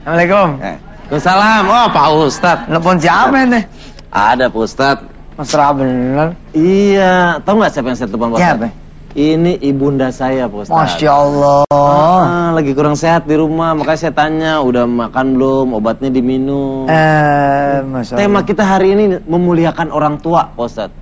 Assalamualaikum. Waalaikumsalam. Oh, Pak Ustadz. Telepon siapa nih? Ada Pak Ustadz. Mesra bener. Iya, tahu nggak siapa yang saya telepon Pak Ustadz? Siapa? Ini ibunda saya Pak Ustadz. Masya Allah. Lagi kurang sehat di rumah, makanya saya tanya, udah makan belum, obatnya diminum. Masya Allah. Tema kita hari ini memuliakan orang tua Pak Ustadz.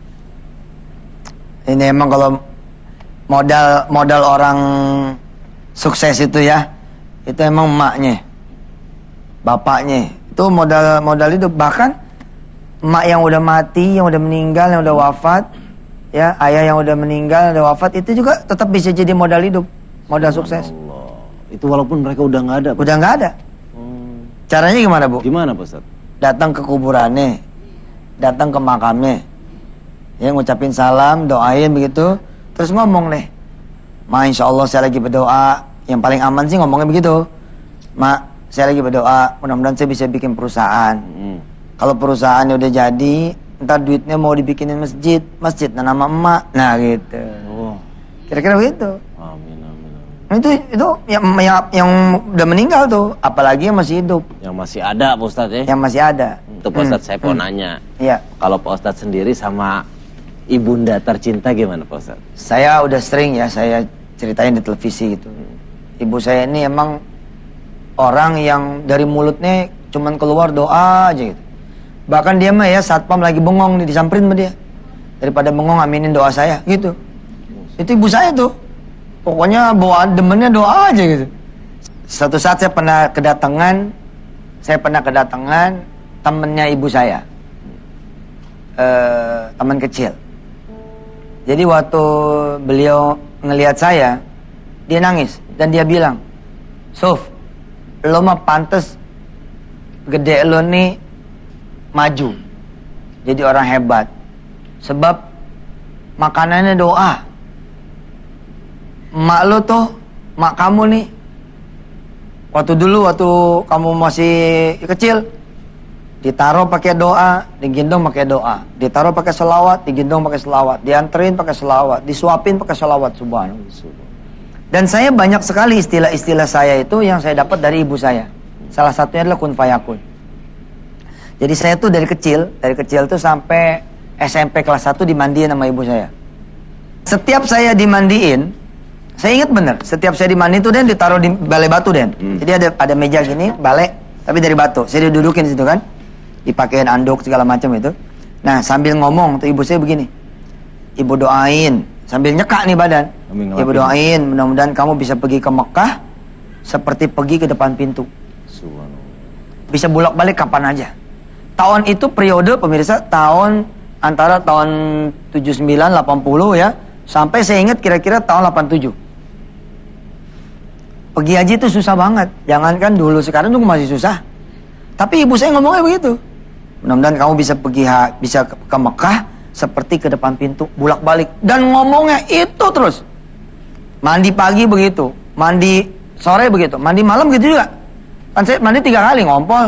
Ini emang kalau modal orang sukses itu ya, itu emang emaknya, bapaknya. Itu modal hidup. Bahkan emak yang udah mati, yang udah meninggal, yang udah wafat, ya, ayah yang udah meninggal, yang udah wafat, itu juga tetap bisa jadi modal hidup, modal sukses. Allah. Itu walaupun mereka udah nggak ada. Pak. Udah nggak ada. Caranya gimana, Bu? Gimana Pak Ustadz? Datang ke kuburannya, datang ke makamnya, ya, ngucapin salam, doain begitu, terus ngomong nih, Ma, insya Allah saya lagi berdoa. Yang paling aman sih ngomongnya begitu, Ma, saya lagi berdoa, mudah-mudahan saya bisa bikin perusahaan. Kalau perusahaannya udah jadi, ntar duitnya mau dibikinin masjid, nah, nama emak, nah gitu. Kira-kira begitu. Amin. Itu yang udah meninggal tuh, apalagi yang masih hidup. Yang masih ada Pak Ustadz ya? Yang masih ada. Itu Pak Ustadz saya mau nanya. Iya. Kalau Pak Ustadz sendiri sama ibunda tercinta gimana Pak Ustadz? Saya udah sering ya, saya ceritain di televisi gitu. Ibu saya ini emang orang yang dari mulutnya cuman keluar doa aja gitu. Bahkan dia mah ya satpam lagi bengong nih, disamperin sama dia. Daripada bengong aminin doa saya gitu. Itu ibu saya tuh. Pokoknya bawa demennya doa aja gitu. Suatu saat saya pernah kedatangan temennya ibu saya. Teman kecil. Jadi waktu beliau ngelihat saya, dia nangis dan dia bilang, Suf, lo mah pantes gede lo nih maju jadi orang hebat, sebab makanannya doa. Mak lo tuh, mak kamu nih, waktu kamu masih kecil, ditaruh pakai doa, digendong pakai doa, ditaruh pakai selawat, digendong pakai selawat, dianterin pakai selawat, disuapin pakai selawat, subhanallah. Dan saya banyak sekali istilah-istilah saya itu yang saya dapat dari ibu saya. Salah satunya adalah kun fayakun. Jadi saya tuh dari kecil tuh sampai SMP kelas 1 dimandiin sama ibu saya. Setiap saya dimandiin, saya ingat bener, setiap saya dimandiin tuh Den ditaruh di balai batu Den. Jadi ada meja gini, balai, tapi dari batu. Saya didudukin situ kan, dipakein anduk segala macam itu. Nah sambil ngomong tuh ibu saya begini, ibu doain sambil nyekak nih badan. Ibu doain mudah-mudahan kamu bisa pergi ke Mekah seperti pergi ke depan pintu. Bisa bolak-balik kapan aja. Tahun itu periode pemirsa antara tahun 79 80 ya, sampai saya ingat kira-kira tahun 87. Pergi haji itu susah banget. Jangankan dulu, sekarang juga masih susah. Tapi ibu saya ngomongnya begitu. Mudah-mudahan kamu bisa ke Mekah seperti ke depan pintu, bolak-balik. Dan ngomongnya itu terus. Mandi pagi begitu, mandi sore begitu, mandi malam gitu juga. Kan saya mandi 3 kali, ngompol.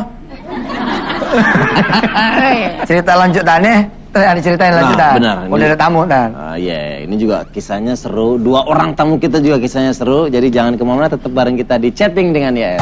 Cerita lanjutannya, ada ceritain lanjutan. Benar. Udah ada tamu, kan? Iya, ini juga kisahnya seru. 2 orang tamu kita juga kisahnya seru. Jadi jangan kemana-mana, tetap bareng kita di Chatting dengan Yael.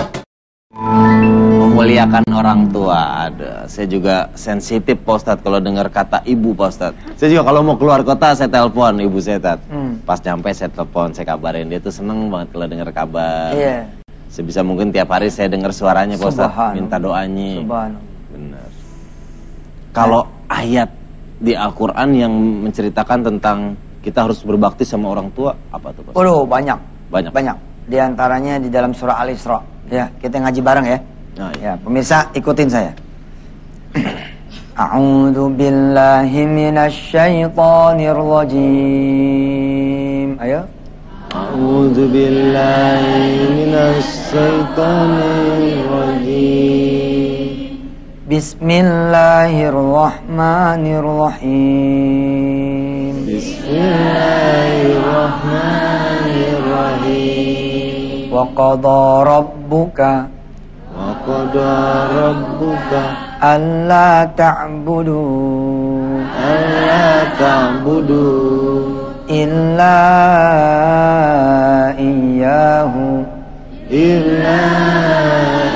Memuliakan orang tua. Ada. Saya juga sensitif Pak Ustadz kalau dengar kata ibu Pak Ustadz. Saya juga kalau mau keluar kota saya telepon ibu saya Pas nyampe saya telepon, saya kabarin. Dia tuh seneng banget kalau dengar kabar. Iya. Sebisa mungkin tiap hari saya dengar suaranya Pak Ustadz, minta doanya. Benar. Kalau ayat di Al-Quran yang menceritakan tentang kita harus berbakti sama orang tua, apa tuh Pak Ustadz? Waduh, banyak. Di antaranya di dalam surah Al-Isra. Ya, kita ngaji bareng ya. Ya, pemirsa ikutin saya. A'udzu billahi minasy syaithanir rajim. Ayo. A'udzu billahi minasy syaithanir rajim. Bismillahirrahmanirrahim. Bismillahirrahmanirrahim. Wa qadha rabbuka alla ta'budu illa iyyahu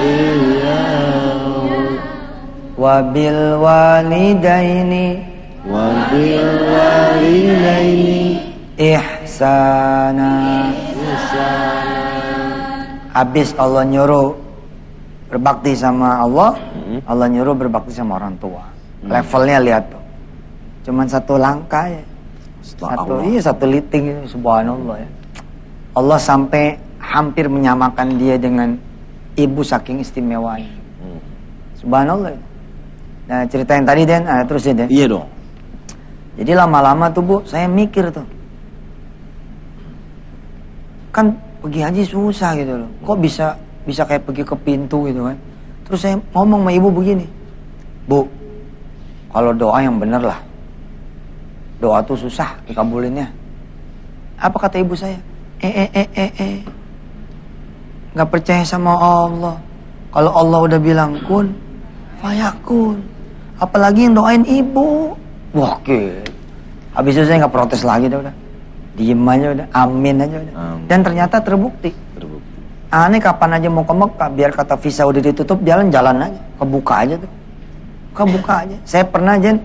wabil walidaini ihsana. Habis Allah nyuruh berbakti sama Allah, Allah nyuruh berbakti sama orang tua. Levelnya lihat tuh, cuman satu langkah ya, satu liting, subhanallah ya. Allah sampai hampir menyamakan dia dengan ibu saking istimewanya. Subhanallah. Nah cerita yang tadi Den, terusin Den. Iya dong. Jadi lama-lama tuh Bu, saya mikir tuh, kan pergi haji susah gitu loh. Kok bisa kayak pergi ke pintu gitu kan. Terus saya ngomong sama ibu begini, Bu, kalau doa yang bener lah, doa tuh susah dikabulinnya. Apa kata ibu saya? Gak percaya sama Allah. Kalau Allah udah bilang kun, fayakun. Apalagi yang doain ibu. Wah, habis itu saya gak protes lagi dah udah. Diem aja udah, amin aja udah. Dan ternyata terbukti. Aneh kapan aja mau ke Mekah, biar kata visa udah ditutup, jalan-jalan aja. Kebuka aja tuh. Kebuka aja. Saya pernah Jen,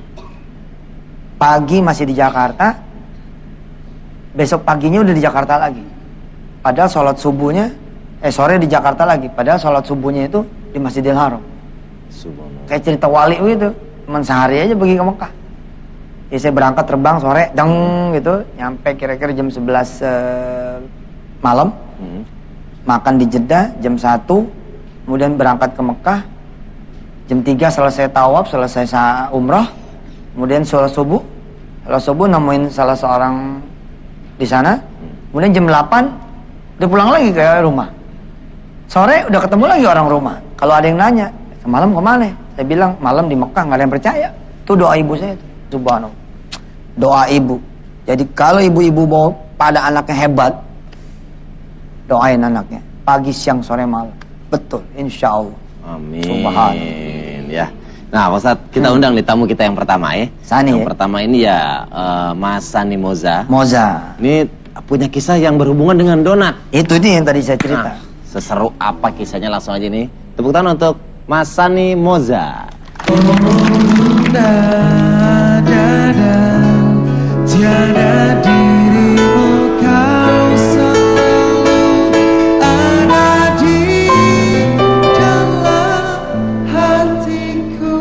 pagi masih di Jakarta, besok paginya udah di Jakarta lagi. Padahal sholat subuhnya, sore di Jakarta lagi. Padahal sholat subuhnya itu di Masjidil Haram. Kayak cerita wali gitu. Cuman sehari aja pergi ke Mekah. Jadi saya berangkat terbang sore, deng gitu. Nyampe kira-kira jam 11 malam. Makan di Jeddah jam 1. Kemudian berangkat ke Mekah. Jam 3 selesai tawaf, selesai umrah. Kemudian sholat subuh. Sholat subuh nemuin salah seorang di sana. Kemudian jam 8 udah pulang lagi ke rumah. Sore udah ketemu lagi orang rumah. Kalau ada yang nanya, semalam kemana? Saya bilang malam di Mekah, nggak ada yang percaya. Itu doa ibu saya tuh. Subhanallah. Doa ibu. Jadi kalau ibu-ibu mau pada anaknya hebat, doain anaknya. Pagi, siang, sore, malam. Betul, insya Allah. Amin. Subhanallah. Ya. Nah, Pak Ustadz, kita undang nih tamu kita yang pertama ya. Sani yang ya? pertama ini ya Mas Sani Moza. Moza. Ini punya kisah yang berhubungan dengan donat. Itu nih yang tadi saya cerita. Nah, seseru apa kisahnya, langsung aja nih. Tepuk tangan untuk Mas Sani Moza. Tiada dirimu kau selalu ada di dalam hatiku.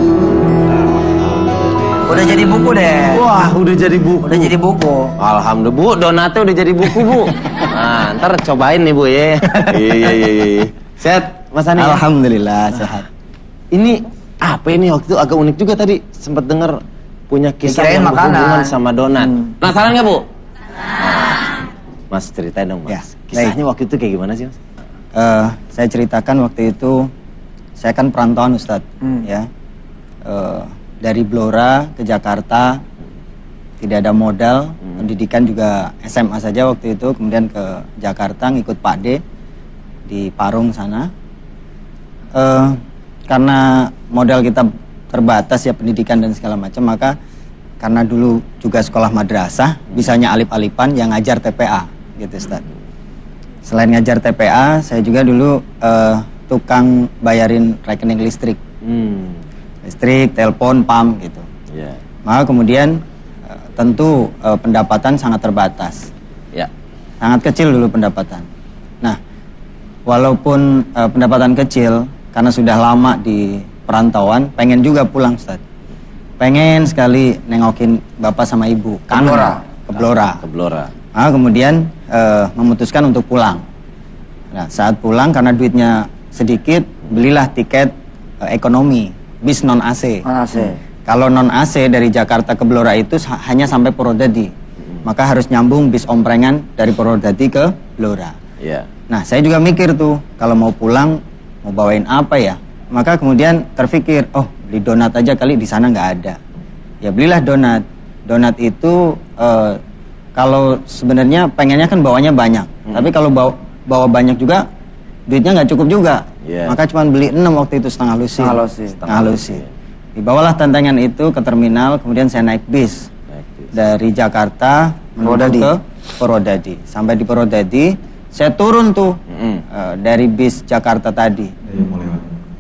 Udah jadi buku deh. Wah, udah jadi buku. Udah jadi buku. Alhamdulillah Bu, donatnya udah jadi buku Bu. Nah, ntar cobain nih Bu ya. Iya. Sehat Mas Sani? Alhamdulillah sehat. Ini apa ini, waktu itu agak unik juga tadi, sempat dengar punya kisah Dikirain yang makanan berhubungan sama donat. Penasaran nggak Bu? Mas ceritain dong Mas. Ya, Kisahnya waktu itu kayak gimana sih Mas? Saya ceritakan waktu itu, saya kan perantauan Ustadz, ya. Dari Blora ke Jakarta, tidak ada modal, pendidikan juga SMA saja waktu itu, kemudian ke Jakarta ngikut Pak D di Parung sana. Karena modal kita terbatas ya, pendidikan dan segala macam, maka karena dulu juga sekolah madrasah, bisanya alip-alipan yang ngajar TPA gitu Ustaz. Selain ngajar TPA, saya juga dulu tukang bayarin rekening listrik. Listrik, telepon, PAM gitu. Yeah. Maka kemudian tentu pendapatan sangat terbatas. Ya. Sangat kecil dulu pendapatan. Nah, walaupun pendapatan kecil, karena sudah lama di perantauan, pengen juga pulang Ustaz. Pengen sekali nengokin bapak sama ibu. Ke Blora. Nah, kemudian memutuskan untuk pulang. Nah, saat pulang karena duitnya sedikit, belilah tiket ekonomi, bis non AC. Kalau non AC dari Jakarta ke Blora itu hanya sampai Purwodadi. Maka harus nyambung bis omprengan dari Purwodadi ke Blora. Yeah. Nah, saya juga mikir tuh, kalau mau pulang mau bawain apa ya? Maka kemudian terpikir, oh beli donat aja kali, di sana nggak ada. Ya belilah donat. Donat itu kalau sebenarnya pengennya kan bawanya banyak. Tapi kalau bawa banyak juga duitnya nggak cukup juga. Yeah. Maka cuma beli 6 waktu itu, setengah lusi. Dibawalah tantangan itu ke terminal, kemudian saya naik bis. Dari Jakarta menuju ke Purwodadi. Sampai di Purwodadi, saya turun tuh dari bis Jakarta tadi.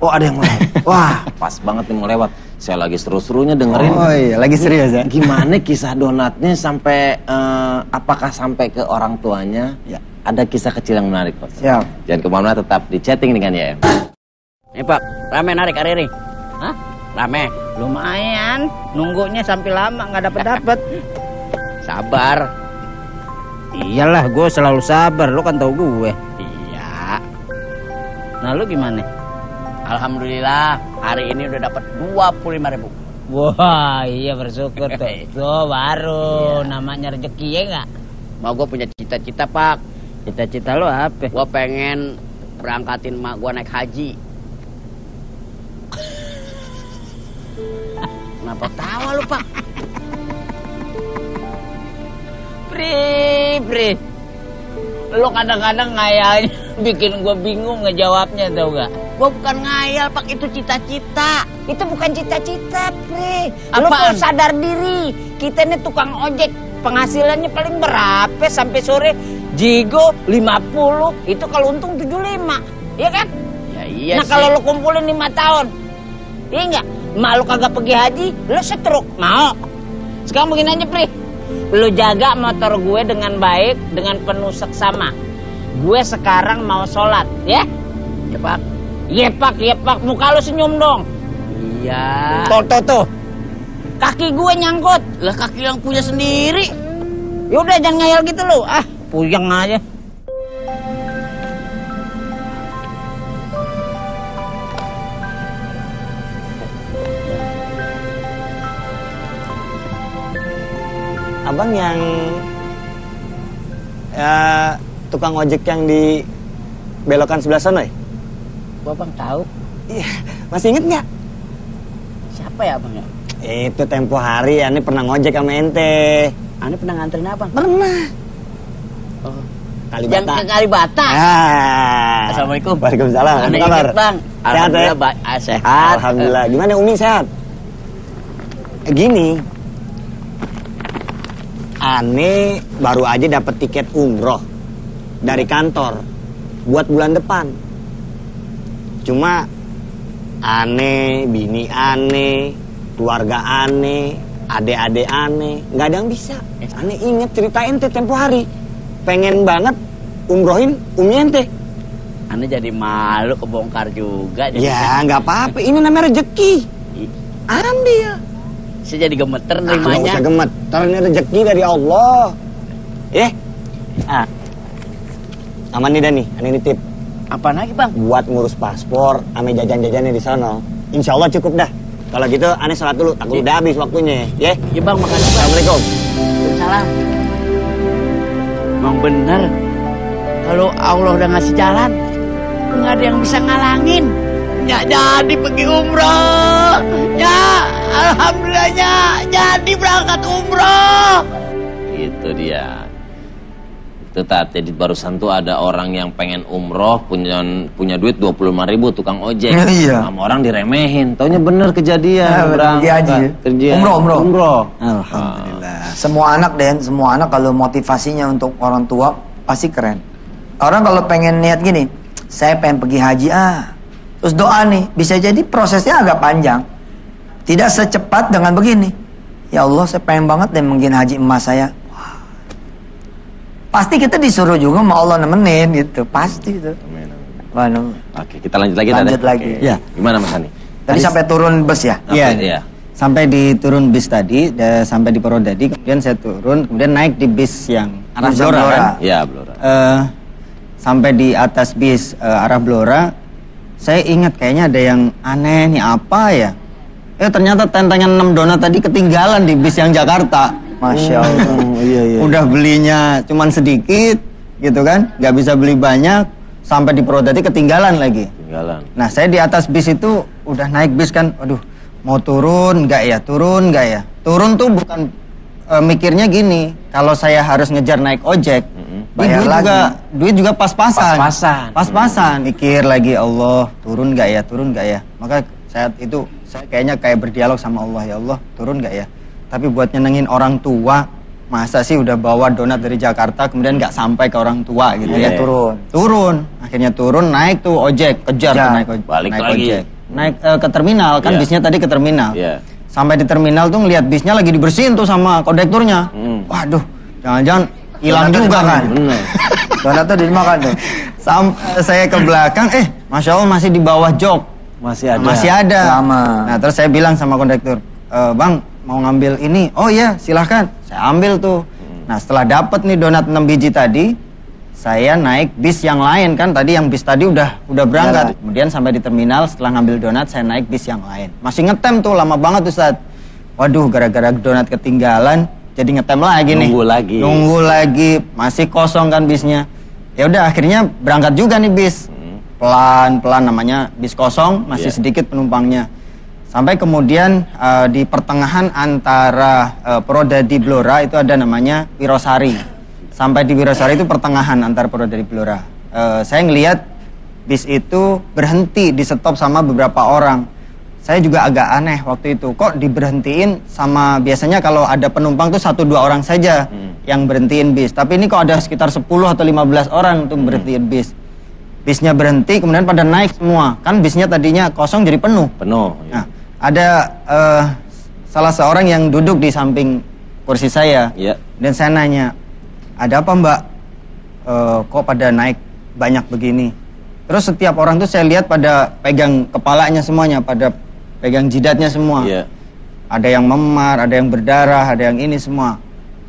Oh ada yang mau lewat. Wah pas banget nih mau lewat. Saya lagi seru-serunya dengerin. Oh iya, lagi serius ya? Gimana kisah donatnya sampai, apakah sampai ke orang tuanya? Ya. Ada kisah kecil yang menarik Pak. Siap. Jangan kemana-mana, tetap di chatting dengan YM. Nih Pak, rame narik hari ini. Hah? Rame? Lumayan, nunggunya sampai lama nggak dapet. Sabar. Iyalah, gue selalu sabar, lo kan tau gue. Iya. Nah lu gimana? Alhamdulillah, hari ini udah dapat 25.000. Wah, iya bersyukur tuh. Tuh baru namanya rezeki ya nggak? Mau gue punya cita-cita Pak. Cita-cita lo apa? Gue pengen berangkatin mak gue naik haji. Kenapa tawa lu Pak? Pri. Lo kadang-kadang ngayalnya bikin gue bingung ngejawabnya tau gak? Gue bukan ngayal Pak, itu cita-cita. Itu bukan cita-cita Pri. Lo tuh sadar diri. Kita ini tukang ojek, penghasilannya paling berapa sampai sore? Jigo 50, itu kalau untung 75. Iya kan? Ya iya nah, sih. Nah kalau lo kumpulin 5 tahun, iya enggak? Mak lo kagak pergi haji, lo setruk. Mau? Sekarang begini aja Pri. Lu jaga motor gue dengan baik, dengan penuh seksama. Gue sekarang mau sholat, ya? Ya Pak. Iya Pak. Muka lu senyum dong. Iya. Tuh. Kaki gue nyangkut. Lah kaki yang punya sendiri. Yaudah jangan ngayal gitu lu. Ah, puyeng aja. Abang yang tukang ojek yang di belokan sebelah sana ya? Gua Bang tahu. Iya, masih inget nggak? Siapa ya Bang ya? Itu tempo hari Ane pernah ngojek sama ente. Ane pernah nganterin apa? Pernah. Oh. Kalibata. Yang ke Kalibata. Assalamualaikum. Waalaikumsalam. Apa kabar? Bang. Alhamdulillah sehat. Alhamdulillah. Gimana Umi sehat? Gini. Ane baru aja dapat tiket umroh dari kantor buat bulan depan. Cuma Ane, bini Ane, keluarga Ane, adik-adik Ane, nggak ada yang bisa. Ane inget cerita ente tempo hari, pengen banget umrohin Umi ente. Ane jadi malu kebongkar juga. Ya nggak apa-apa, ini namanya rezeki. Ambil. Saya jadi gemeter nerimanya. Nggak usah gemeter, ini rezeki dari Allah. Aman nih Dani, Ane nitip. Apa lagi Bang? Buat ngurus paspor, ame jajan-jajannya di sana. Insya Allah cukup dah. Kalau gitu Ane sholat dulu, takut udah habis waktunya. Ya? Ya Bang, makasih Bang. Assalamualaikum. Waalaikumsalam. Bang bener, kalau Allah udah ngasih jalan, nggak ada yang bisa ngalangin. Nggak jadi pergi umroh. Ya, alhamdulillahnya jadi berangkat umroh. Itu dia. Tetap, jadi barusan tuh ada orang yang pengen umroh, punya duit 25.000, tukang ojek. Iya. Sama orang diremehin. Taunya bener kejadian. Berangkat. Umroh. Alhamdulillah. Semua anak kalau motivasinya untuk orang tua pasti keren. Orang kalau pengen niat gini, saya pengen pergi haji terus doa nih, bisa jadi prosesnya agak panjang. Tidak secepat dengan begini. Ya Allah, saya pengen banget deh mungkin haji emas saya. Pasti kita disuruh juga sama Allah nemenin gitu, pasti itu. Amin. Oke, kita lanjut lagi. Lanjut lagi. Ya. Gimana Mas Hani? Tadi sampai turun bus ya? Iya. Sampai di turun bis tadi, sampai di Purwodadi, kemudian saya turun, kemudian naik di bis yang arah Blora kan? Iya, Blora. Sampai di atas bis arah Blora, saya ingat kayaknya ada yang aneh nih, apa ya? Ternyata tentengan 6 donat tadi ketinggalan di bis yang Jakarta. Masya Allah. Iya. Udah belinya cuman sedikit gitu kan, nggak bisa beli banyak, sampai di Purwodadi ketinggalan lagi. Nah saya di atas bis itu udah naik bis kan, aduh mau turun nggak ya, turun tuh bukan mikirnya gini, kalau saya harus ngejar naik ojek, duit juga pas-pasan. Mikir lagi, Allah turun nggak ya, maka saat itu saya kayaknya kayak berdialog sama Allah, ya Allah turun nggak ya. Tapi buat nyenengin orang tua, masa sih udah bawa donat dari Jakarta kemudian nggak sampai ke orang tua gitu ya. Turun. Akhirnya turun, naik tuh ojek, kejar tuh naik lagi. ojek. Naik ke terminal, kan bisnya tadi ke terminal. Sampai di terminal tuh ngeliat bisnya lagi dibersihin tuh sama kondekturnya. Waduh, jangan-jangan hilang juga kan. Donat tuh dimakan tuh. Saya ke belakang, Masya Allah masih di bawah jok. Masih ada. Lama. Nah terus saya bilang sama kondektur, Bang mau ngambil ini? Oh iya silahkan. Saya ambil tuh. Nah setelah dapat nih donat 6 biji tadi, saya naik bis yang lain kan. Tadi yang bis tadi udah berangkat. Kemudian sampai di terminal setelah ngambil donat saya naik bis yang lain. Masih ngetem tuh lama banget Ustaz. Waduh gara-gara donat ketinggalan jadi ngetem lagi nih. Nunggu lagi. Masih kosong kan bisnya. Ya udah akhirnya berangkat juga nih bis. Pelan-pelan namanya bis kosong, masih sedikit penumpangnya. Sampai kemudian di pertengahan antara Purwodadi Blora itu ada namanya Wirosari. Sampai di Wirosari itu pertengahan antara Purwodadi Blora. Saya ngelihat bis itu berhenti, di stop sama beberapa orang. Saya juga agak aneh waktu itu, kok diberhentiin sama biasanya kalau ada penumpang tuh 1-2 orang saja yang berhentiin bis. Tapi ini kok ada sekitar 10 atau 15 orang tuh berhentiin bis. Bisnya berhenti, kemudian pada naik semua. Kan bisnya tadinya kosong jadi penuh. Nah, ada salah seorang yang duduk di samping kursi saya. Dan saya nanya, ada apa Mbak? Kok pada naik banyak begini? Terus setiap orang tuh saya lihat pada pegang kepalanya semuanya, pada pegang jidatnya semua. Ada yang memar, ada yang berdarah, ada yang ini semua.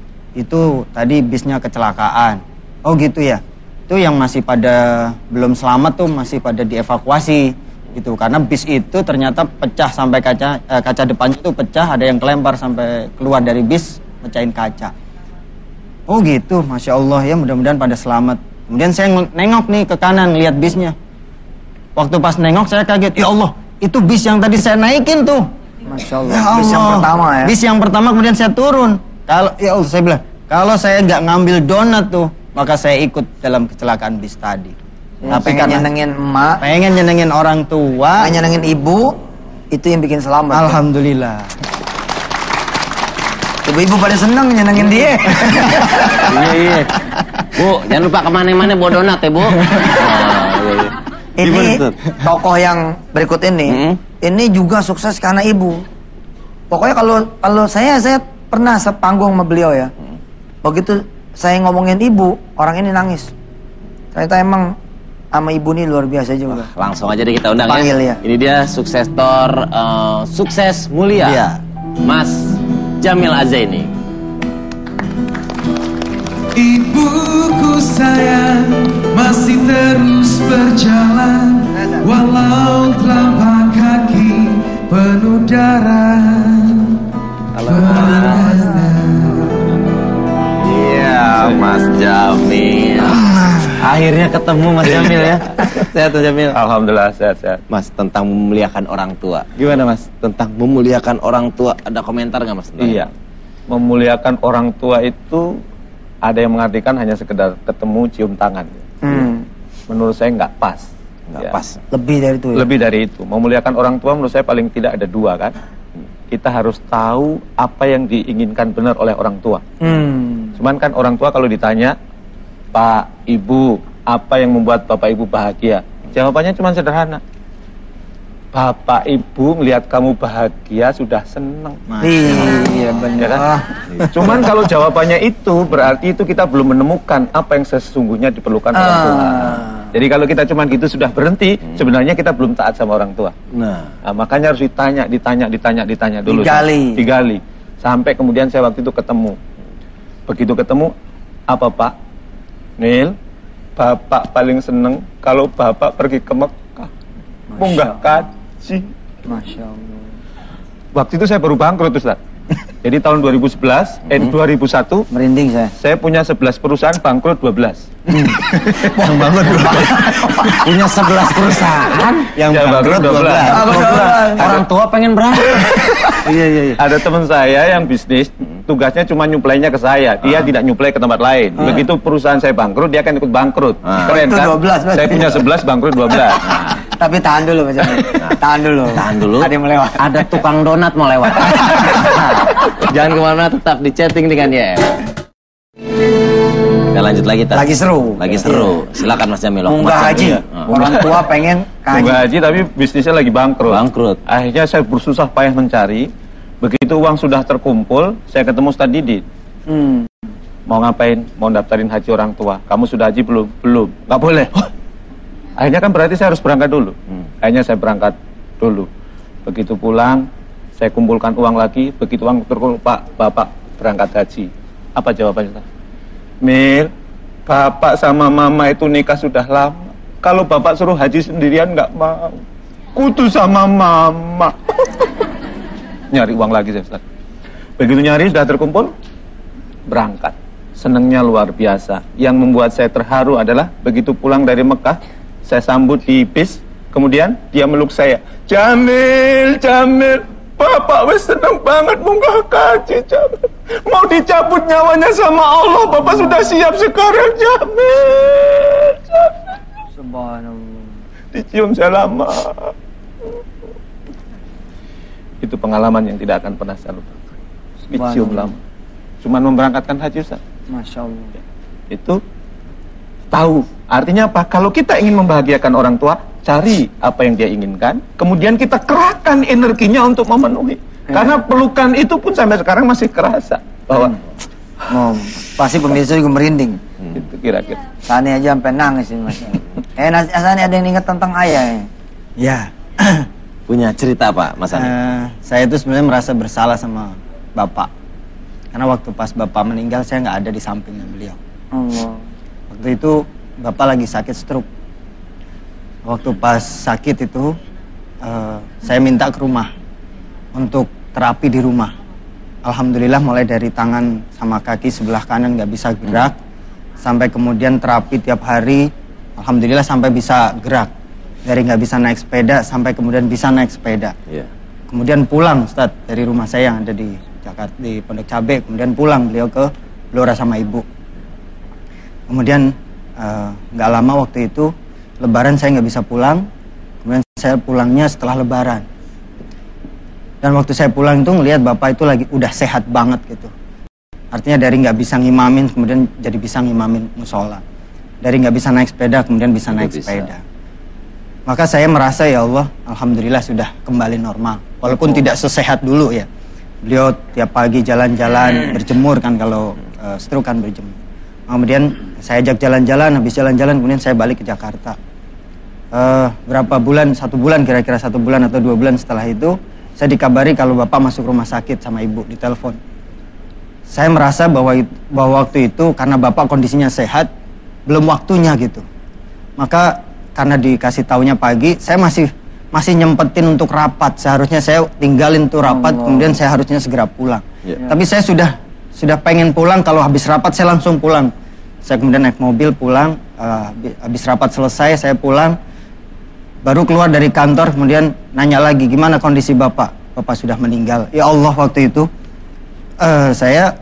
Itu tadi bisnya kecelakaan. Oh gitu ya? Itu yang masih pada belum selamat tuh masih pada dievakuasi gitu karena bis itu ternyata pecah sampai kaca depannya itu pecah, ada yang kelempar sampai keluar dari bis pecahin kaca. Oh gitu, Masya Allah ya, mudah-mudahan pada selamat. Kemudian saya nengok nih ke kanan lihat bisnya. Waktu pas nengok saya kaget, ya Allah itu bis yang tadi saya naikin tuh. Masya Allah, ya Allah. Bis yang pertama ya. Bis yang pertama kemudian saya turun. Kalau ya Allah saya bilang kalau saya nggak ngambil donat tuh maka saya ikut dalam kecelakaan bis tadi. Tapi pengen nyenengin emak, pengen nyenengin orang tua, pengen nyenengin ibu, itu yang bikin selamat. Alhamdulillah. Ibu-ibu pada seneng nyenengin dia. Iya. Bu, jangan lupa kemana-mana bawa donat ya Bu. Ini tokoh yang berikut ini, ini juga sukses karena ibu. Pokoknya kalau saya pernah sepanggung sama beliau ya. Begitu saya ngomongin ibu, orang ini nangis. Ternyata emang sama ibu ini luar biasa juga. Langsung aja deh kita undang panggil ya. Ini dia suksesor sukses mulia, Mas Jamil Azaini. Ibuku sayang masih terus berjalan walau telapak kaki penuh darah. Iya, Mas Jamil. Akhirnya ketemu Mas Jamil ya. Sehat Mas Jamil? Alhamdulillah sehat-sehat. Mas, tentang memuliakan orang tua. Gimana Mas? Tentang memuliakan orang tua, ada komentar nggak Mas? Iya. Memuliakan orang tua itu ada yang mengartikan hanya sekedar ketemu cium tangan. Menurut saya nggak pas. Nggak pas. Lebih dari itu ya? Lebih dari itu. Memuliakan orang tua menurut saya paling tidak ada dua kan. Kita harus tahu apa yang diinginkan benar oleh orang tua. Cuman kan orang tua kalau ditanya, Pak, Ibu, apa yang membuat Bapak Ibu bahagia? Jawabannya cuma sederhana. Bapak Ibu melihat kamu bahagia sudah senang. Iya benar. Ya kan? Cuman kalau jawabannya itu berarti itu kita belum menemukan apa yang sesungguhnya diperlukan orang tua. Jadi kalau kita cuma gitu sudah berhenti, sebenarnya kita belum taat sama orang tua. Nah, makanya harus ditanya dulu. Digali. Sampai kemudian saya waktu itu ketemu. Begitu ketemu, apa Pak? Nil, Bapak paling seneng kalau Bapak pergi ke Mekah. Munggah kaji. Masya Allah. Waktu itu saya baru bangkrut Ustaz. Jadi tahun 2001 merinding saya punya 11 perusahaan, bangkrut 12. Yang bangkrut 12. Punya 11 perusahaan, yang bangkrut 12. Orang tua pengen berangkat. Iya. Ada teman saya yang bisnis, tugasnya cuma nyuplainya ke saya. Dia tidak nyuplai ke tempat lain. Begitu perusahaan saya bangkrut, dia akan ikut bangkrut. Keren kan? 12, saya punya 11, bangkrut 12. Tapi tahan dulu Mas. Tahan dulu. Ada yang melewat. Ada tukang donat mau lewat. Jangan kemana, tetap di chatting dengan YF. Kita lanjut lagi, Tas. Lagi seru. Lagi seru. Silakan Mas Jamil. Munggah haji. Orang tua pengen haji. Munggah haji tapi bisnisnya lagi bangkrut. Bangkrut. Akhirnya saya bersusah payah mencari. Begitu uang sudah terkumpul, saya ketemu Ustaz Didit. Mau ngapain? Mau daftarin haji orang tua. Kamu sudah haji belum? Belum. Nggak boleh. Akhirnya kan berarti saya harus berangkat dulu. Akhirnya saya berangkat dulu. Begitu pulang, saya kumpulkan uang lagi. Begitu uang terkumpul, Pak, Bapak berangkat haji. Apa jawabannya? Mil, Bapak sama Mama itu nikah sudah lama. Kalau Bapak suruh haji sendirian nggak mau. Kudu sama Mama. Nyari uang lagi saya, Ustaz. Begitu nyari sudah terkumpul, berangkat. Senangnya luar biasa. Yang membuat saya terharu adalah begitu pulang dari Mekah, saya sambut di bis, kemudian dia meluk saya. Jamil, Jamil, Bapak wes seneng banget munggah haji, Jamil. Mau dicabut nyawanya sama Allah, Bapak sudah siap sekarang, Jamil. Jamil. Subhanallah. Dicium saya lama. Itu pengalaman yang tidak akan pernah saya lupa. Dicium lama. Cuman memberangkatkan haji, Ustaz. Masya Allah. Itu tahu. Artinya apa? Kalau kita ingin membahagiakan orang tua, cari apa yang dia inginkan, kemudian kita kerahkan energinya untuk memenuhi. Karena pelukan itu pun sampai sekarang masih kerasa bahwa pasti pemirsa juga merinding. Itu kira-kira. Sani aja sampai nangis ini Mas. Sani ada yang ingat tentang ayah Ya. Punya cerita apa, Mas Ani? Saya itu sebenarnya merasa bersalah sama Bapak. Karena waktu pas Bapak meninggal, saya nggak ada di sampingnya beliau. Allah. Waktu itu Bapak lagi sakit stroke. Waktu pas sakit itu, saya minta ke rumah untuk terapi di rumah. Alhamdulillah mulai dari tangan sama kaki sebelah kanan nggak bisa gerak, sampai kemudian terapi tiap hari, alhamdulillah sampai bisa gerak. Dari nggak bisa naik sepeda sampai kemudian bisa naik sepeda. Kemudian pulang, Ustadz, dari rumah saya yang ada di Jakarta, di Pondok Cabe. Kemudian pulang beliau ke Blora sama ibu. Kemudian nggak lama waktu itu Lebaran saya nggak bisa pulang. Kemudian saya pulangnya setelah Lebaran. Dan waktu saya pulang itu ngelihat Bapak itu lagi udah sehat banget gitu. Artinya dari nggak bisa ngimamin kemudian jadi bisa ngimamin musola. Dari nggak bisa naik sepeda kemudian bisa naik sepeda. Maka saya merasa ya Allah, alhamdulillah sudah kembali normal. Walaupun tidak sesehat dulu ya. Beliau tiap pagi jalan-jalan, berjemur kan kalau stroke kan berjemur. Kemudian saya ajak jalan-jalan, habis jalan-jalan kemudian saya balik ke Jakarta. Berapa bulan, 1 bulan kira-kira 1 bulan atau 2 bulan setelah itu, saya dikabari kalau Bapak masuk rumah sakit sama Ibu di telepon. Saya merasa bahwa waktu itu karena Bapak kondisinya sehat, belum waktunya gitu. Maka karena dikasih taunya pagi, saya masih nyempetin untuk rapat. Seharusnya saya tinggalin tuh rapat, kemudian saya harusnya segera pulang. Tapi saya sudah pengen pulang, kalau habis rapat saya langsung pulang. Saya kemudian naik mobil pulang, habis rapat selesai saya pulang. Baru keluar dari kantor, kemudian nanya lagi, gimana kondisi Bapak? Bapak sudah meninggal. Ya Allah, waktu itu saya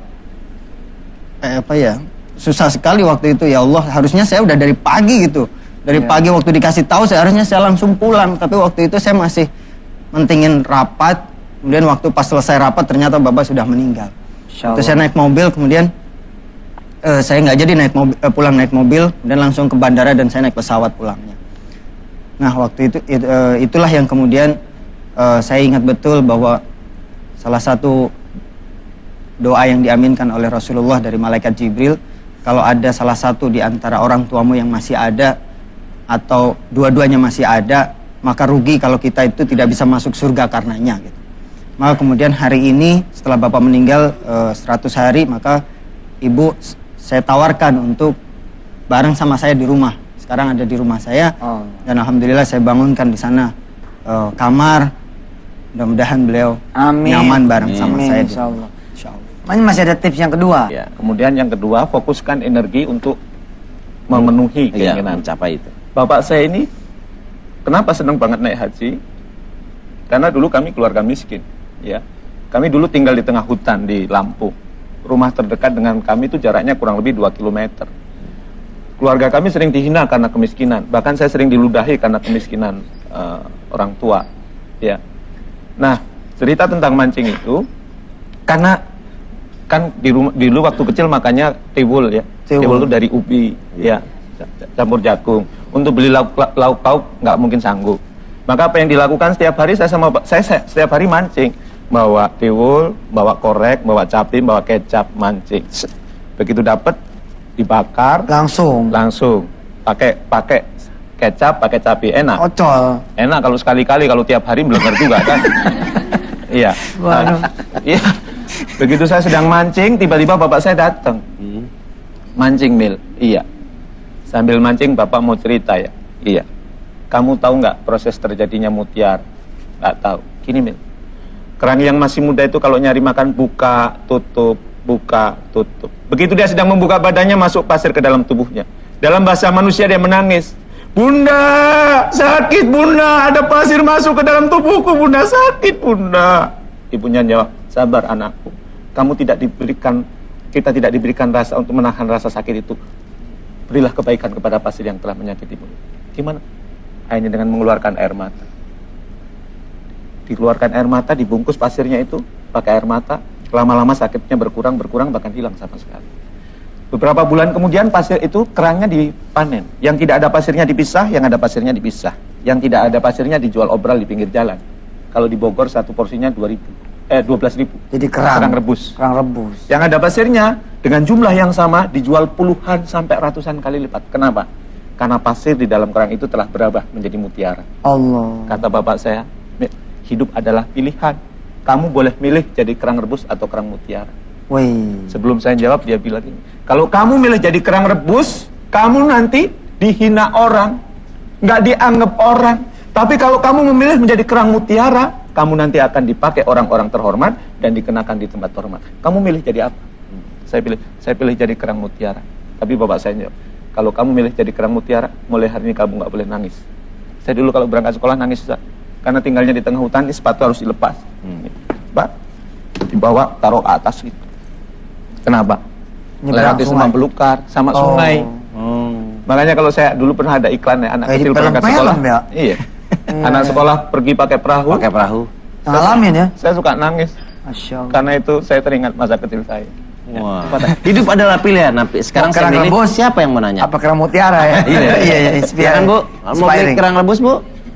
susah sekali waktu itu. Ya Allah, harusnya saya udah dari pagi gitu. Dari pagi waktu dikasih tahu seharusnya saya langsung pulang, tapi waktu itu saya masih mentingin rapat. Kemudian waktu pas selesai rapat ternyata Bapak sudah meninggal. Waktu saya naik mobil kemudian saya nggak jadi pulang naik mobil, kemudian langsung ke bandara dan saya naik pesawat pulangnya. Nah waktu itu itulah yang kemudian saya ingat betul bahwa salah satu doa yang diaminkan oleh Rasulullah dari malaikat Jibril, kalau ada salah satu di antara orang tuamu yang masih ada atau dua-duanya masih ada, maka rugi kalau kita itu tidak bisa masuk surga karenanya gitu. Maka kemudian hari ini setelah Bapak meninggal 100 hari, maka Ibu saya tawarkan untuk bareng sama saya di rumah. Sekarang ada di rumah saya dan alhamdulillah saya bangunkan di sana kamar. Mudah-mudahan beliau nyaman bareng sama saya. Insyaallah. Masih ada tips yang kedua. Ya, kemudian yang kedua, fokuskan energi untuk memenuhi keinginan. Mencapai itu. Bapak saya ini kenapa senang banget naik haji? Karena dulu kami keluarga miskin, ya. Kami dulu tinggal di tengah hutan di Lampung. Rumah terdekat dengan kami itu jaraknya kurang lebih 2 km. Keluarga kami sering dihina karena kemiskinan. Bahkan saya sering diludahi karena kemiskinan orang tua, ya. Nah, cerita tentang mancing itu karena kan dulu waktu kecil makannya tiwul ya. Tiwul itu dari ubi ya, campur jagung. Untuk beli lauk pauk nggak mungkin sanggup. Maka apa yang dilakukan setiap hari saya setiap hari mancing, bawa tiwul, bawa korek, bawa capim, bawa kecap, mancing. Begitu dapat dibakar langsung pakai kecap, pakai cabai, enak. Ocol. Enak kalau sekali-kali, kalau tiap hari melenggar juga kan. Iya. Iya. Begitu saya sedang mancing, tiba-tiba bapak saya datang. Mancing, Mil. Iya. Sambil mancing bapak mau cerita ya. Iya. Kamu tahu nggak proses terjadinya mutiara? Nggak tahu. Gini, Mil. Kerang yang masih muda itu kalau nyari makan buka, tutup, buka, tutup. Begitu dia sedang membuka badannya, masuk pasir ke dalam tubuhnya. Dalam bahasa manusia dia menangis. Bunda, sakit Bunda, ada pasir masuk ke dalam tubuhku Bunda, sakit Bunda. Ibunya jawab, sabar anakku. Kita tidak diberikan rasa untuk menahan rasa sakit itu. Berilah kebaikan kepada pasir yang telah menyakitimu. Gimana? Hanya dengan mengeluarkan air mata. Dikeluarkan air mata, dibungkus pasirnya itu pakai air mata. Lama-lama sakitnya berkurang, bahkan hilang sama sekali. Beberapa bulan kemudian pasir itu kerangnya dipanen. Yang tidak ada pasirnya dipisah, yang ada pasirnya dipisah. Yang tidak ada pasirnya dijual obral di pinggir jalan. Kalau di Bogor satu porsinya 12.000. Jadi kerang rebus. Kerang rebus. Yang ada pasirnya dengan jumlah yang sama dijual puluhan sampai ratusan kali lipat. Kenapa? Karena pasir di dalam kerang itu telah berubah menjadi mutiara. Allah. Kata bapak saya, hidup adalah pilihan. Kamu boleh milih jadi kerang rebus atau kerang mutiara. Wih. Sebelum saya jawab, dia bilang ini, kalau kamu milih jadi kerang rebus, kamu nanti dihina orang, nggak dianggap orang. Tapi kalau kamu memilih menjadi kerang mutiara, kamu nanti akan dipakai orang-orang terhormat dan dikenakan di tempat terhormat. Kamu milih jadi apa? Saya pilih jadi kerang mutiara. Tapi bapak saya jawab, kalau kamu milih jadi kerang mutiara, mulai hari ini kamu nggak boleh nangis. Saya dulu kalau berangkat sekolah nangis, Ustaz. Karena tinggalnya di tengah hutan, sepatu harus dilepas. Dibawa, taruh atas gitu. Kenapa? Melewati semua belukar, sama sungai. Makanya kalau saya dulu pernah ada iklan ya, anak kecil berangkat sekolah. Ya? Iya. Anak sekolah pergi pakai perahu. Ngalamin ya? Saya suka nangis. Karena itu saya teringat masa kecil saya. Wah. Hidup adalah pilihan. Sekarang saya milih, siapa yang mau nanya? Apa kerang mutiara ya? Iya, inspirasi. Bu, mau pilih kerang rebus, Bu?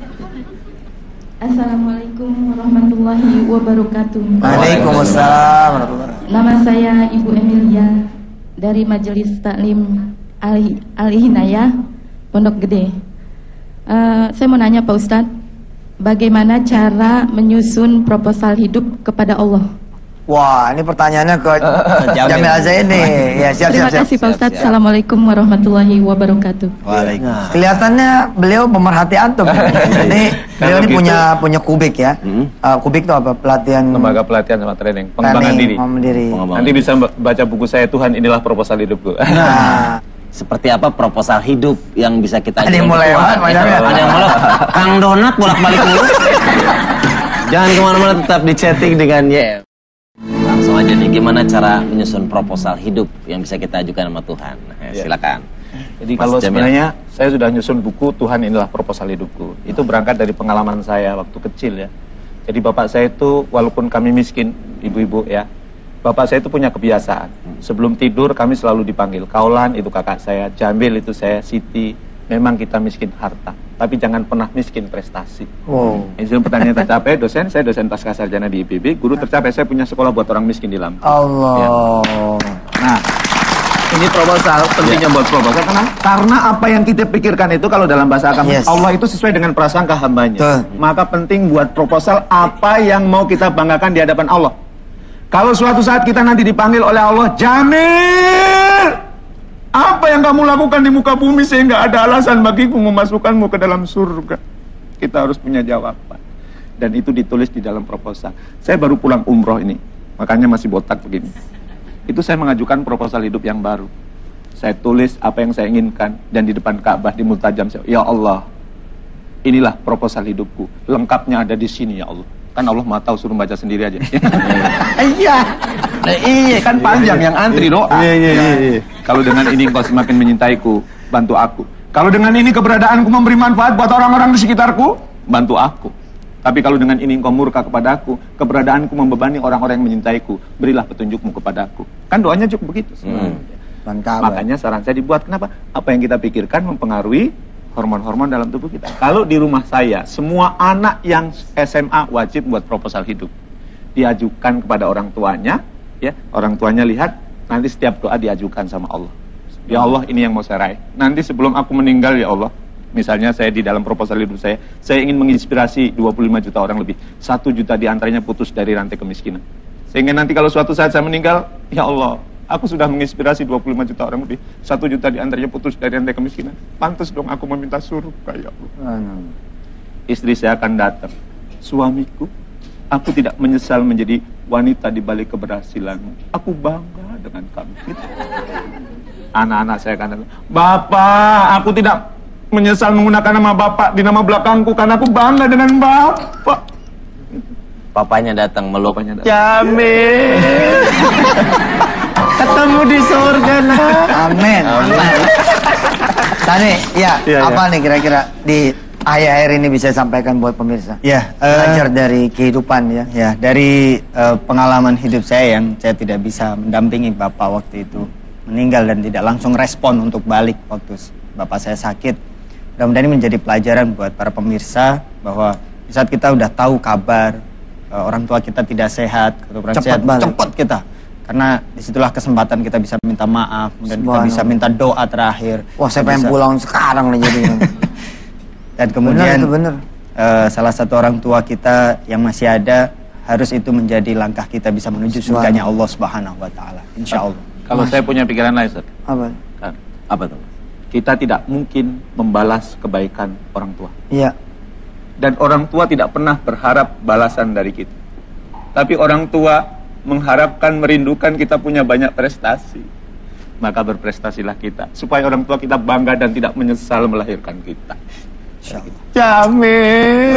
Assalamualaikum warahmatullahi wabarakatuh. Waalaikumsalam warahmatullahi wabarakatuh. Nama saya Ibu Emilia dari Majelis Taklim Al-Hinayah Pondok Gede. Saya mau nanya Pak Ustadz, bagaimana cara menyusun proposal hidup kepada Allah? Wah, ini pertanyaannya ke Jamil Azaini. Ya, siap. Terima kasih Pak Ustadz. Assalamualaikum warahmatullahi wabarakatuh. Waalaikumsalam. Kelihatannya beliau pemerhati antum. Ini beliau ini punya Kubik ya. Kubik itu apa? Pelatihan. Lembaga pelatihan sama training, pengembangan diri. Nanti bisa baca buku saya, Tuhan Inilah Proposal Hidupku. Nah, seperti apa proposal hidup yang bisa kita ada yang mulai ada yang mulai Kang Donat bolak-balik dulu. Jangan kemana-mana, tetap di chatting dengan YM. Langsung aja nih, gimana cara menyusun proposal hidup yang bisa kita ajukan sama Tuhan? Silakan. Jadi kalau sebenarnya saya sudah nyusun buku Tuhan Inilah Proposal Hidupku. Itu berangkat dari pengalaman saya waktu kecil ya. Jadi bapak saya itu walaupun kami miskin, ibu-ibu ya, bapak saya itu punya kebiasaan. Sebelum tidur kami selalu dipanggil. Kaulan itu kakak saya, Jamil itu saya, Siti. Memang kita miskin harta, tapi jangan pernah miskin prestasi. Itu pertanyaan tercapai, saya dosen pasca sarjana di IPB, guru tercapai, saya punya sekolah buat orang miskin di Lampung. Allah. Ya. Nah, ini proposal, pentingnya buat proposal, karena apa yang kita pikirkan itu kalau dalam bahasa agama, Allah itu sesuai dengan prasangka hambanya. Maka penting buat proposal apa yang mau kita banggakan di hadapan Allah. Kalau suatu saat kita nanti dipanggil oleh Allah, Jamil, apa yang kamu lakukan di muka bumi sehingga ada alasan bagiku memasukkanmu ke dalam surga? Kita harus punya jawaban. Dan itu ditulis di dalam proposal. Saya baru pulang umroh ini, makanya masih botak begini. Itu saya mengajukan proposal hidup yang baru. Saya tulis apa yang saya inginkan, dan di depan Ka'bah di multajam saya, ya Allah, inilah proposal hidupku. Lengkapnya ada di sini ya Allah. Kan Allah Maha tahu, suruh baca sendiri aja. Iya. Nah, iya kan panjang yang antri doa. Iya. Kalau dengan ini engkau semakin menyintaiku, bantu aku. Kalau dengan ini keberadaanku memberi manfaat buat orang-orang di sekitarku, bantu aku. Tapi kalau dengan ini engkau murka kepadaku, keberadaanku membebani orang-orang yang menyintaiku, berilah petunjukmu kepadaku. Kan doanya cukup begitu. Makanya saran saya dibuat, kenapa? Apa yang kita pikirkan mempengaruhi hormon-hormon dalam tubuh kita. Kalau di rumah saya, semua anak yang SMA wajib buat proposal hidup. Diajukan kepada orang tuanya, ya, orang tuanya lihat, nanti setiap doa diajukan sama Allah. Ya Allah, ini yang mau saya raih. Nanti sebelum aku meninggal, ya Allah, misalnya saya di dalam proposal hidup saya ingin menginspirasi 25 juta orang lebih. 1 juta diantaranya putus dari rantai kemiskinan. Sehingga nanti kalau suatu saat saya meninggal, ya Allah, aku sudah menginspirasi 25 juta orang lebih. 1 juta diantaranya putus dari rantai kemiskinan. Pantas dong aku meminta surga, ya Allah. Istri saya akan datang. Suamiku, aku tidak menyesal menjadi wanita di balik keberhasilanmu. Aku bangga dengan kamu. Anak-anak saya akan datang. Bapak, aku tidak menyesal menggunakan nama bapak di nama belakangku karena aku bangga dengan bapak. Papanya datang meluk. Jamil. Ketemu di surga, nak. Amin. Tadi, ya, apa nih kira-kira di akhir ini bisa sampaikan buat pemirsa? Ya, belajar dari kehidupan ya. Ya, dari pengalaman hidup saya yang saya tidak bisa mendampingi bapak waktu itu meninggal dan tidak langsung respon untuk balik waktu bapak saya sakit. Mudah-mudahan ini menjadi pelajaran buat para pemirsa bahwa di saat kita udah tahu kabar orang tua kita tidak sehat, cepat kita, karena disitulah kesempatan kita bisa minta maaf dan kita bisa minta doa terakhir. Wah, saya pengen pulang sekarang nih jadi. Dan kemudian bener. Salah satu orang tua kita yang masih ada, harus itu menjadi langkah kita bisa menuju surganya Allah Subhanahu wa taala. Insyaallah. Kalau saya punya pikiran lain, Ustaz. Apa tuh? Kita tidak mungkin membalas kebaikan orang tua. Iya. Dan orang tua tidak pernah berharap balasan dari kita. Tapi orang tua mengharapkan, merindukan kita punya banyak prestasi. Maka berprestasilah kita, supaya orang tua kita bangga dan tidak menyesal melahirkan kita. Insyaallah. Jamil.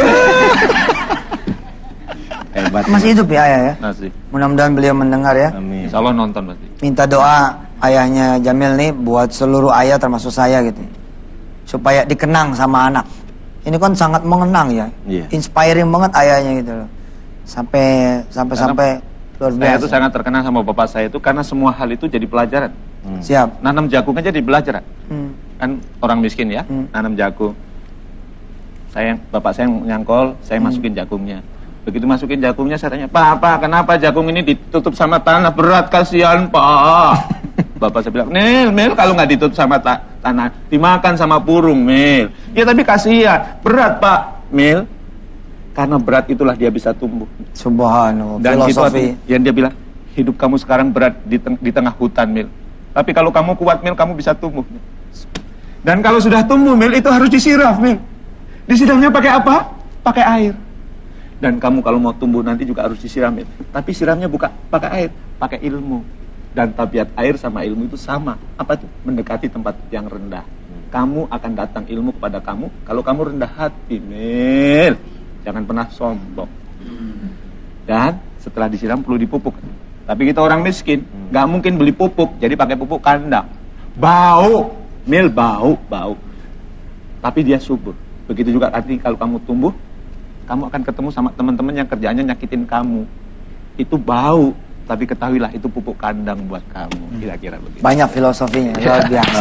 Hebat. Masih hidup ya ayah ya? Masih. Mudah-mudahan beliau mendengar ya. Amin. Insya Allah nonton pasti. Minta doa ayahnya Jamil nih buat seluruh ayah termasuk saya gitu. Supaya dikenang sama anak. Ini kan sangat mengenang ya. Inspiring banget ayahnya gitu loh. Sampai luar biasa. Saya itu sangat terkenal sama bapak saya itu karena semua hal itu jadi pelajaran. Siap. Nanam jagung aja jadi pelajaran. Kan orang miskin ya, nanam jagung. Bapak saya nyangkol, saya masukin jagungnya. Begitu masukin jagungnya, saya tanya, Pak, kenapa jagung ini ditutup sama tanah? Berat, kasihan, Pak. Bapak saya bilang, Mil, kalau nggak ditutup sama tanah, dimakan sama burung, Mil. Ya tapi kasihan, berat, Pak. Mil, karena berat itulah dia bisa tumbuh. Subhanallah. Dan filosofi. Yang dia bilang, hidup kamu sekarang berat di tengah hutan, Mil. Tapi kalau kamu kuat, Mil, kamu bisa tumbuh. Dan kalau sudah tumbuh, Mil, itu harus disiram, Mil. Disiramnya pakai apa? Pakai air. Dan kamu kalau mau tumbuh nanti juga harus disiramin. Tapi siramnya bukan pakai air, pakai ilmu. Dan tabiat air sama ilmu itu sama. Apa itu? Mendekati tempat yang rendah. Kamu akan datang ilmu kepada kamu kalau kamu rendah hati, Mil. Jangan pernah sombong. Dan setelah disiram perlu dipupuk. Tapi kita orang miskin, nggak mungkin beli pupuk, jadi pakai pupuk kandang. Bau, Mil, bau. Tapi dia subur. Begitu juga arti kalau kamu tumbuh, kamu akan ketemu sama teman-teman yang kerjaannya nyakitin kamu. Itu bau, tapi ketahuilah itu pupuk kandang buat kamu. Kira-kira begitu. Banyak filosofinya, luar biasa.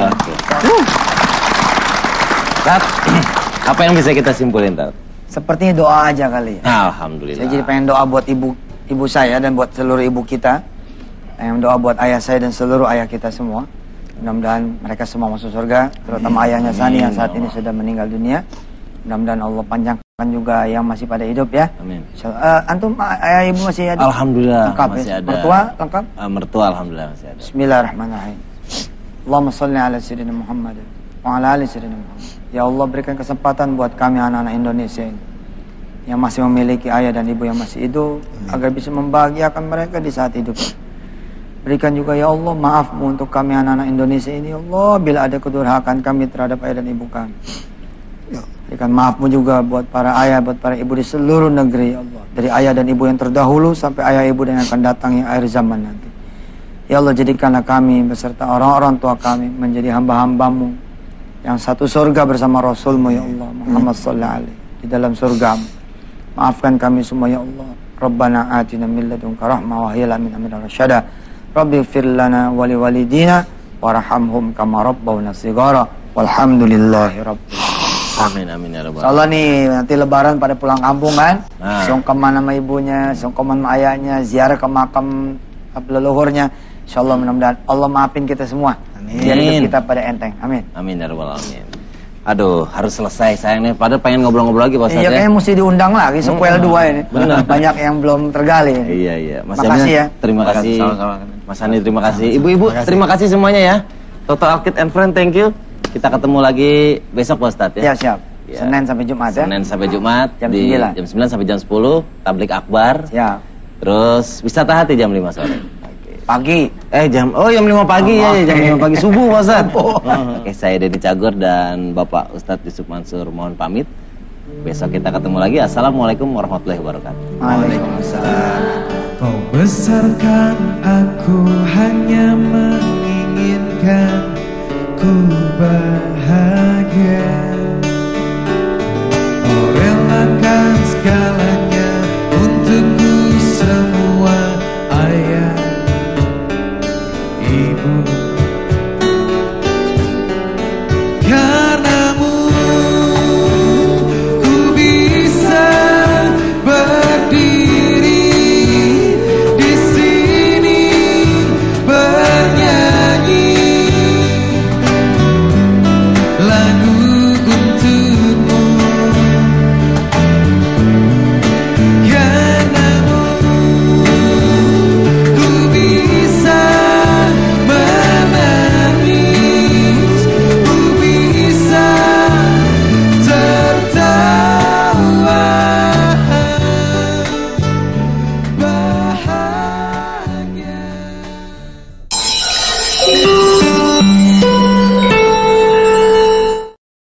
Tat, apa yang bisa kita simpulin, Tat? Sepertinya doa aja kali ya. Alhamdulillah. Saya jadi pengen doa buat ibu saya dan buat seluruh ibu kita. Pengen doa buat ayah saya dan seluruh ayah kita semua. Mudah-mudahan mereka semua masuk surga, terutama ayahnya Sani yang saat ini sudah meninggal dunia. Mudah-mudahan Allah panjangkan juga yang masih pada hidup ya. Amin. Antum ayah ibu masih ada? Alhamdulillah lengkap, masih ya? ada. Mertua lengkap? Mertua alhamdulillah masih ada. Bismillahirrahmanirrahim. Allahumma sholli ala sayyidina Muhammad wa ala ali sayyidina Muhammad. Ya Allah, berikan kesempatan buat kami anak-anak Indonesia ini yang masih memiliki ayah dan ibu yang masih hidup agar bisa membahagiakan mereka di saat hidup. Berikan juga ya Allah maafmu untuk kami anak-anak Indonesia ini ya Allah, bila ada kedurhakaan kami terhadap ayah dan ibu kami. Berikan maafmu juga buat para ayah, buat para ibu di seluruh negeri ya Allah. Dari ayah dan ibu yang terdahulu sampai ayah ibu yang akan datang yang akhir zaman nanti. Ya Allah, jadikanlah kami beserta orang-orang tua kami menjadi hamba-hambamu yang satu surga bersama Rasulmu ya Allah Muhammad sallallahu alaihi di dalam surgamu. Maafkan kami semua ya Allah. Rabbana atina min ladunka rahmah wa hayyi lana min amrina rasyada. Rabbighfir lana wa liwalidina warhamhum kama rabbawna shighara. Walhamdulillahi rabbil Amin amin ya rabbal. Insyaallah nih nanti lebaran pada pulang kampung kan. Sungkeman sama ibunya, sungkeman sama ayahnya, ziarah ke makam leluhurnya. Insyaallah mudah-mudahan Allah maafin kita semua. Amin. Biar hidup kita pada enteng. Amin. Amin ya rabbal alamin. Aduh, harus selesai sayang nih. Padahal pengen ngobrol-ngobrol lagi Pak Ustadz. Iya, kayaknya mesti diundang lagi sequel 2 ini. Benar. Banyak yang belum tergali. Iya, iya. Mas Makasih ya. Terima kasih. Mas Hani terima kasih. Ibu-ibu terima kasih semuanya ya. Total Kid and Friend, thank you. Kita ketemu lagi besok Pak Ustadz ya. Iya, siap. Ya. Senin sampai Jumat ya. Senin sampai Jumat jam di 9. Jam 9 sampai jam 10 tablik akbar. Siap. Terus wisata hati jam 5 sore. Pagi. Jam 5 pagi ya, jam 5 pagi subuh Pak Ustadz. Oke, saya Dedi Cagur dan Bapak Ustadz Yusuf Mansur mohon pamit. Besok kita ketemu lagi. Assalamualaikum warahmatullahi wabarakatuh. Waalaikumsalam. Kau besarkan aku hanya menginginkan ku bahagia.